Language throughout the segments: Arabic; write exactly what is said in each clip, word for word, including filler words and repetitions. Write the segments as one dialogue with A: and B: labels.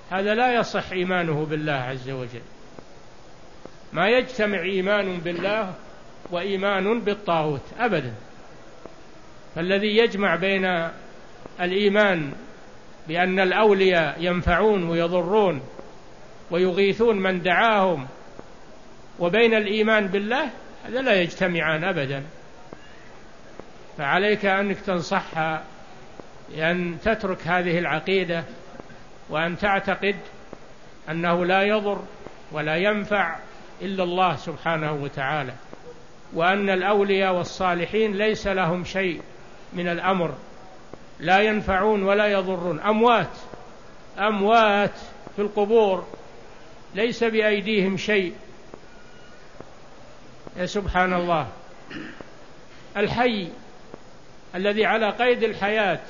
A: هذا لا يصح إيمانه بالله عز وجل. ما يجتمع إيمان بالله وإيمان بالطاغوت أبدا. فالذي يجمع بين الإيمان بأن الأولياء ينفعون ويضرون ويغيثون من دعاهم وبين الإيمان بالله، هذا لا يجتمعان أبدا. فعليك أنك تنصحها أن تترك هذه العقيدة، وأن تعتقد أنه لا يضر ولا ينفع إلا الله سبحانه وتعالى، وأن الأولياء والصالحين ليس لهم شيء من الأمر، لا ينفعون ولا يضرون، أموات أموات في القبور ليس بأيديهم شيء. يا سبحان الله، الحي الذي على قيد الحياة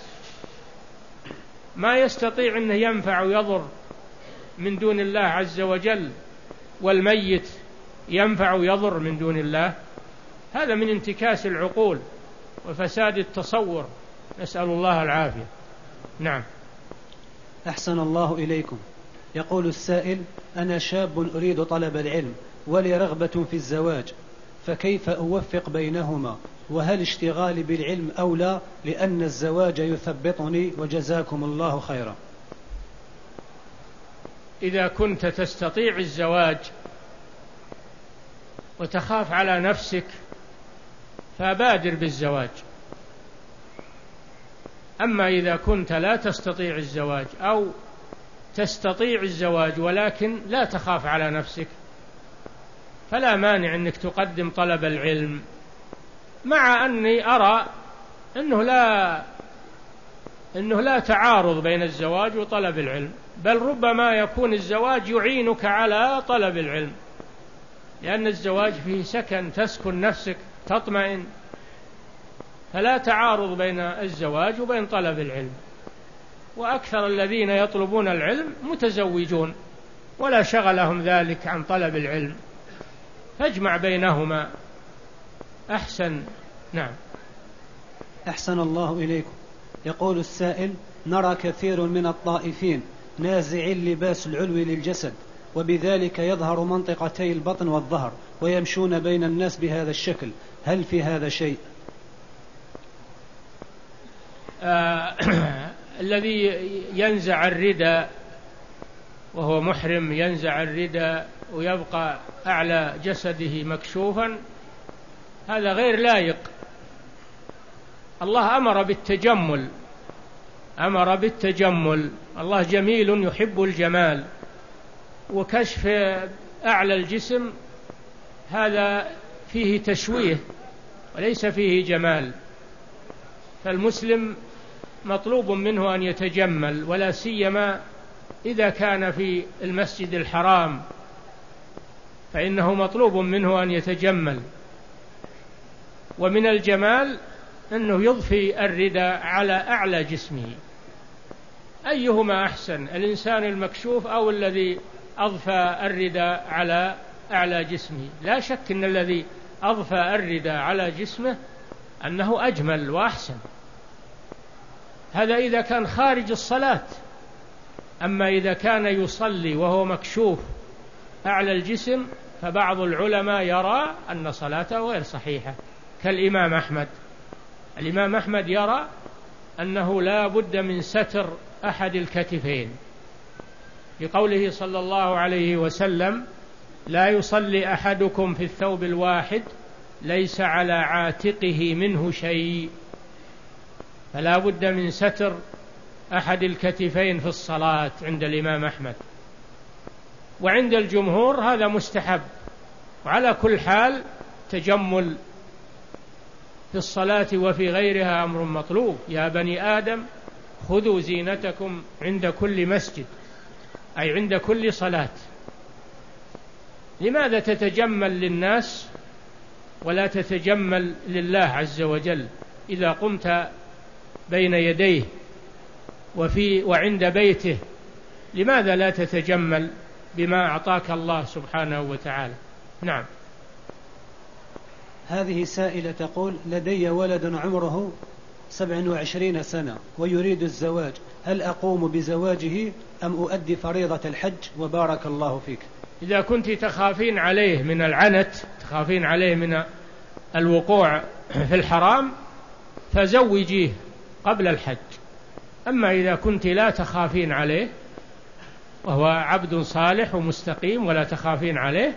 A: ما يستطيع أنه ينفع ويضر من دون الله عز وجل، والميت ينفع ويضر من دون الله. هذا من انتكاس العقول وفساد التصور، نسأل الله العافية. نعم.
B: أحسن الله إليكم. يقول السائل: أنا شاب أريد طلب العلم ولي رغبة في الزواج، فكيف أوفق بينهما؟ وهل اشتغالي بالعلم أولى لأن الزواج يثبطني؟ وجزاكم الله خيرا.
A: إذا كنت تستطيع الزواج وتخاف على نفسك فبادر بالزواج. أما إذا كنت لا تستطيع الزواج أو تستطيع الزواج ولكن لا تخاف على نفسك فلا مانع أنك تقدم طلب العلم، مع أني أرى أنه لا أنه لا تعارض بين الزواج وطلب العلم، بل ربما يكون الزواج يعينك على طلب العلم، لأن الزواج فيه سكن، تسكن نفسك، تطمئن، فلا تعارض بين الزواج وبين طلب العلم. وأكثر الذين يطلبون العلم متزوجون ولا شغلهم ذلك عن طلب العلم، فاجمع بينهما أحسن. نعم.
B: أحسن الله إليكم. يقول السائل: نرى كثير من الطائفين نازع اللباس العلوي للجسد، وبذلك يظهر منطقتي البطن والظهر، ويمشون بين الناس بهذا الشكل، هل في هذا شيء؟
A: آه الذي ينزع الرداء وهو محرم، ينزع الرداء ويبقى أعلى جسده مكشوفا، هذا غير لائق. الله أمر بالتجمل، أمر بالتجمل، الله جميل يحب الجمال، وكشف أعلى الجسم هذا فيه تشويه وليس فيه جمال. فالمسلم مطلوب منه أن يتجمل، ولا سيما إذا كان في المسجد الحرام فإنه مطلوب منه أن يتجمل. ومن الجمال أنه يضفي الرداء على أعلى جسمه، أيهما أحسن، الإنسان المكشوف أو الذي أضفى الرداء على أعلى جسمه؟ لا شك أن الذي أضفى الرداء على جسمه أنه أجمل وأحسن. هذا إذا كان خارج الصلاة. أما إذا كان يصلي وهو مكشوف أعلى الجسم فبعض العلماء يرى أن صلاته غير صحيحة، كالإمام أحمد. الإمام أحمد يرى أنه لا بد من ستر أحد الكتفين، بقوله صلى الله عليه وسلم: لا يصلي أحدكم في الثوب الواحد ليس على عاتقه منه شيء. فلا بد من ستر أحد الكتفين في الصلاة عند الإمام أحمد، وعند الجمهور هذا مستحب. وعلى كل حال تجمل في الصلاة وفي غيرها أمر مطلوب. يا بني آدم خذوا زينتكم عند كل مسجد، أي عند كل صلاة. لماذا تتجمل للناس ولا تتجمل لله عز وجل؟ إذا قمت بين يديه وفي وعند بيته لماذا لا تتجمل بما أعطاك الله سبحانه وتعالى؟ نعم.
B: هذه سائلة تقول: لدي ولد عمره سبع وعشرين سنة ويريد الزواج، هل أقوم بزواجه أم أؤدي فريضة الحج؟ وبارك الله فيك.
A: إذا كنت تخافين عليه من العنت، تخافين عليه من الوقوع في الحرام، فزوجيه قبل الحج. أما إذا كنت لا تخافين عليه وهو عبد صالح ومستقيم ولا تخافين عليه،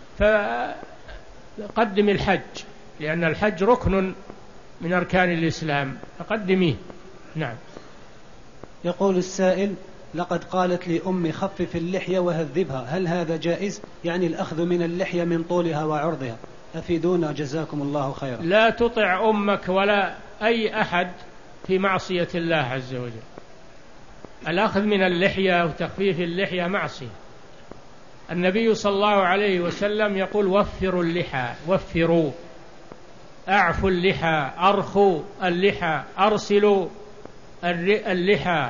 A: فقدم الحج، لأن الحج ركن من أركان الإسلام، فقدميه. نعم.
B: يقول السائل: لقد قالت لي أمي خفف اللحية وهذبها، هل هذا جائز؟ يعني الأخذ من اللحية من طولها وعرضها، أفيدونا جزاكم الله خيرا.
A: لا تطع أمك ولا أي أحد في معصية الله عز وجل. الأخذ من اللحية وتخفيف اللحية معصية. النبي صلى الله عليه وسلم يقول: وفروا اللحى، وفروا، أعفوا اللحى، أرخوا اللحى، أرسلوا اللحى.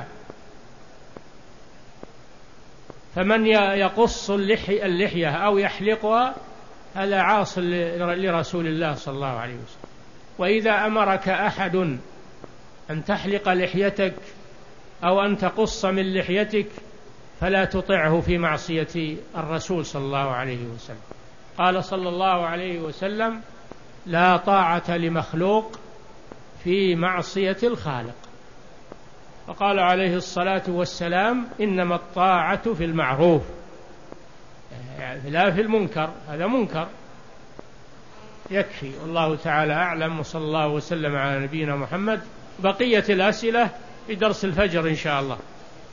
A: فمن يقص اللحية أو يحلقها هذا عاص لرسول الله صلى الله عليه وسلم. وإذا أمرك أحد أن تحلق لحيتك أو أن تقص من لحيتك فلا تطعه في معصية الرسول صلى الله عليه وسلم. قال صلى الله عليه وسلم: لا طاعة لمخلوق في معصية الخالق. وقال عليه الصلاة والسلام: إنما الطاعة في المعروف لا في المنكر. هذا منكر. يكفي. والله تعالى أعلم، وصلى الله وسلم على نبينا محمد. بقية الأسئلة في درس الفجر إن شاء الله.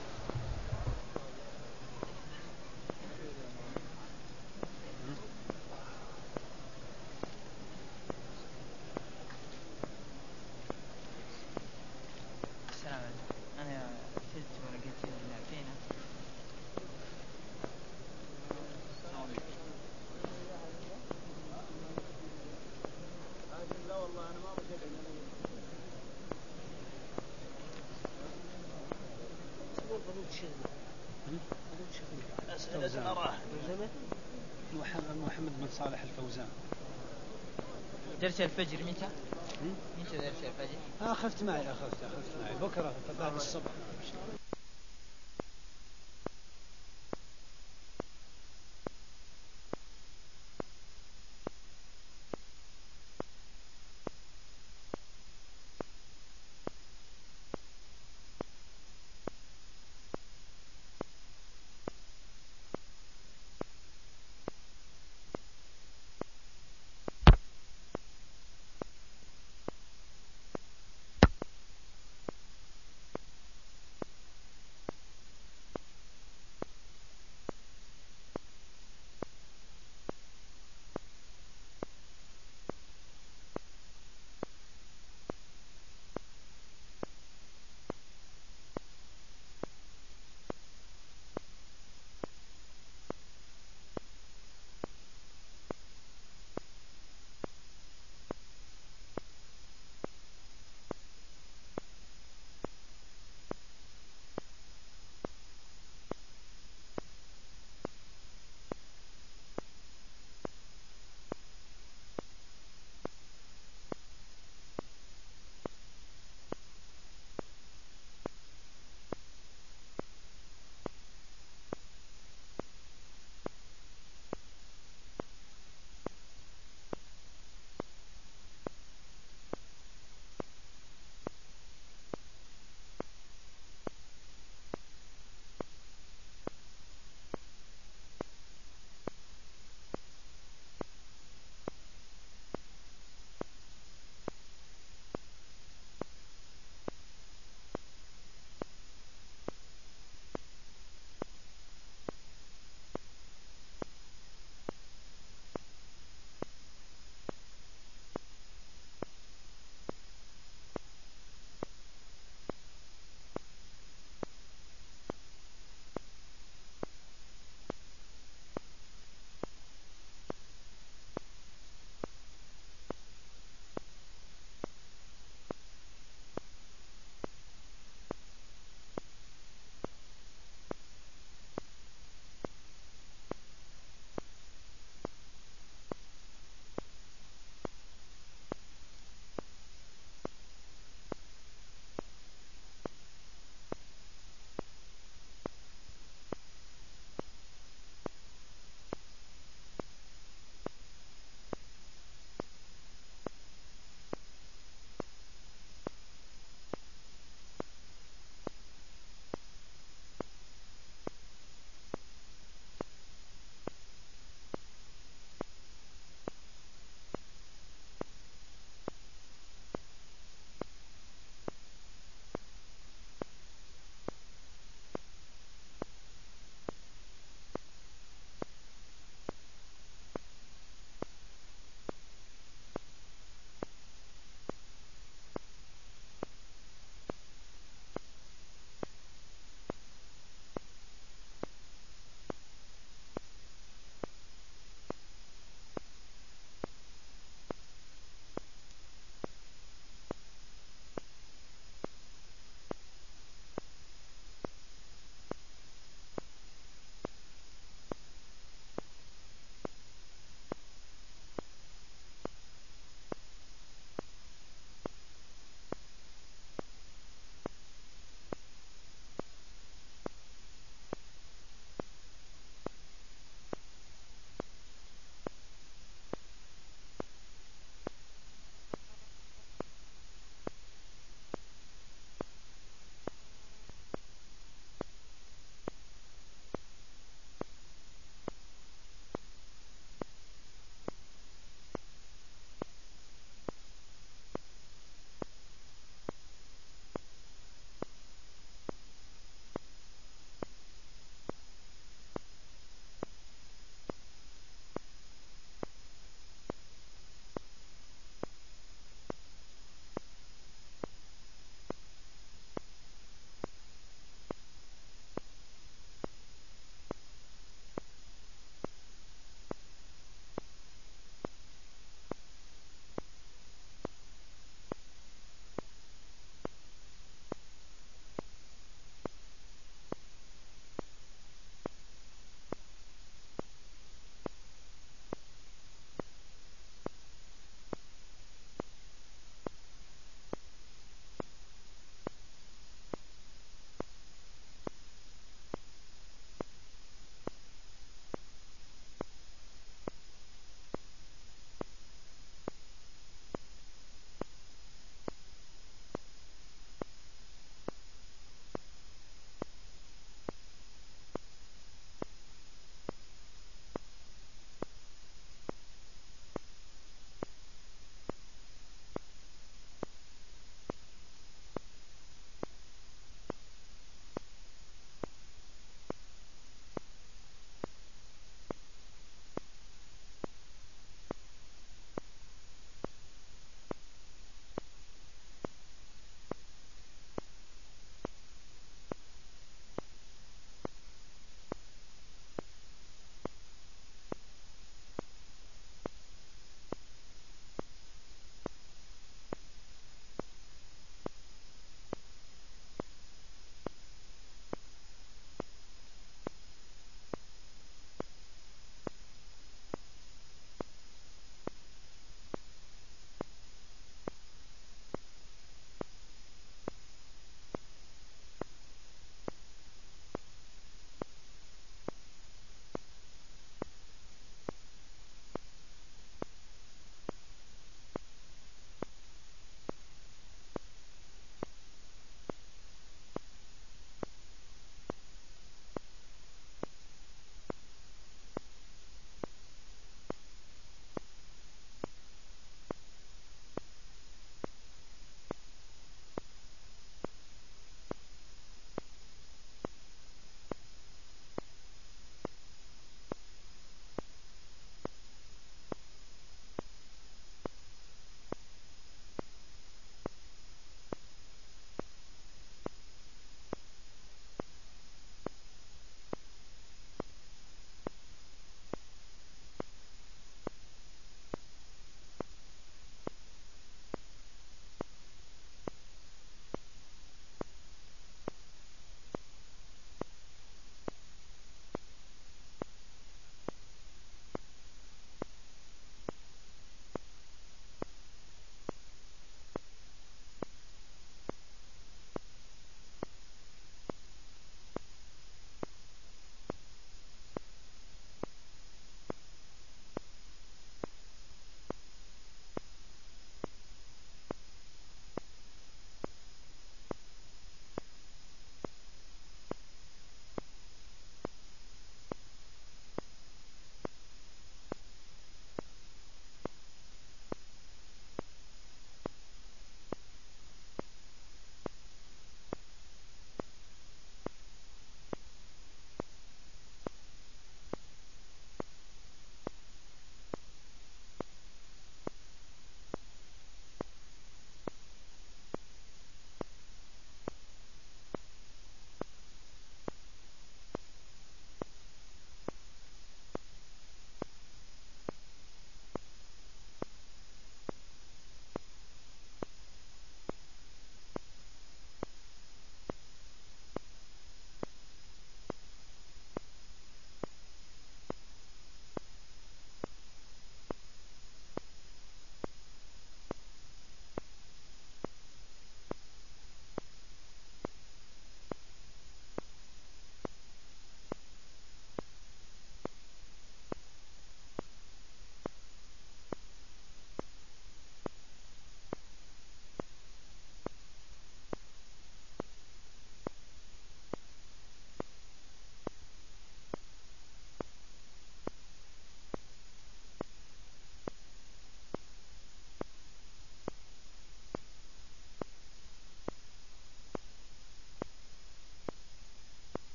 B: محمد بن صالح الفوزان.
C: درس الفجر متى؟ متى درس الفجر؟
B: أخذت معي أخذت أخذت معي بكرة بعد الصبح.